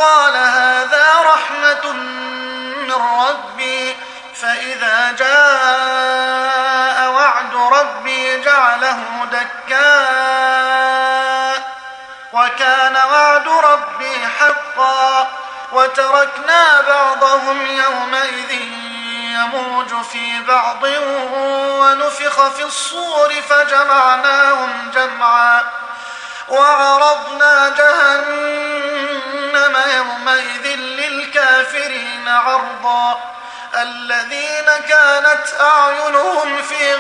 قال هذا رحمة من ربي فإذا جاء وعد ربي جعله دكاء وكان وعد ربي حقا وتركنا بعضهم يومئذ يموج في بعض ونفخ في الصور فجمعناهم جمعا وعرضنا جهنم يومئذ للكافرين عرضا الذين كانت أعينهم في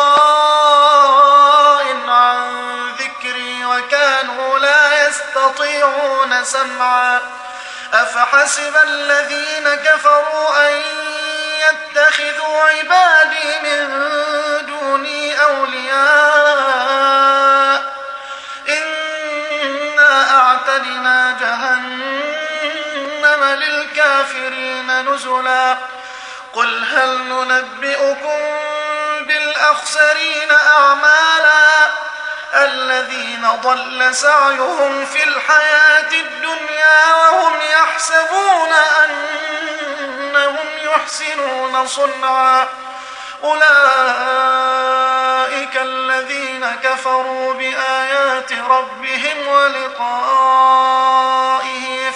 غطاء عن ذكري وكانوا لا يستطيعون سمعا أفحسب الذين كفروا أن يتخذوا عبادي من دوني أولياء إنا أعتدنا جهنم للكافرين نزلا قل هل ننبئكم بالأخسرين أعمالا الذين ضل سعيهم في الحياة الدنيا وهم يحسبون أنهم يحسنون صنعا أولئك الذين كفروا بآيات ربهم ولقائه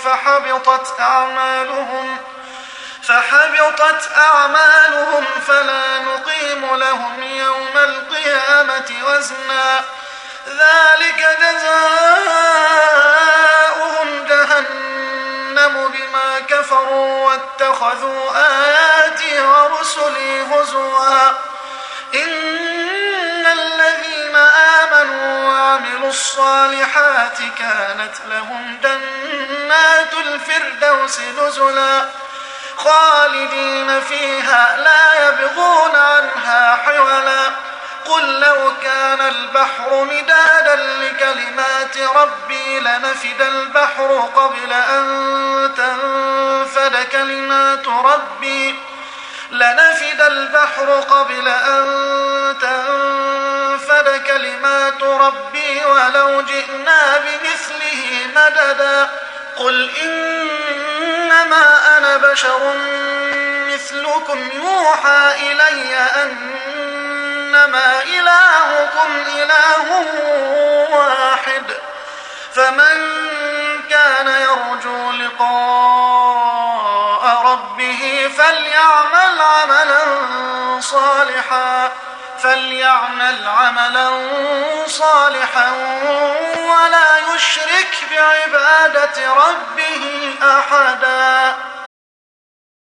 فحبطت أعمالهم فلا نقيم لهم يوم القيامة وزنا ذلك جزاؤهم جهنم بما كفروا واتخذوا آياتي ورسلي هزوا إن الذين آمنوا وعملوا الصالحات كانت لهم جنات الفردوس نزلا خالدين فيها لا يبغون عنها حولا قل لو كان البحر مدادا لكلمات ربي لنفد البحر قبل أن تنفد كلمات ربي ولو جئنا بمثله مددا قل إنما أنا بشر مثلكم يوحى إلي أنما إلهكم إله واحد فمن كان يرجو لقاء ربه فليعمل عملا صالحا ولا يشرك بعبادة ربه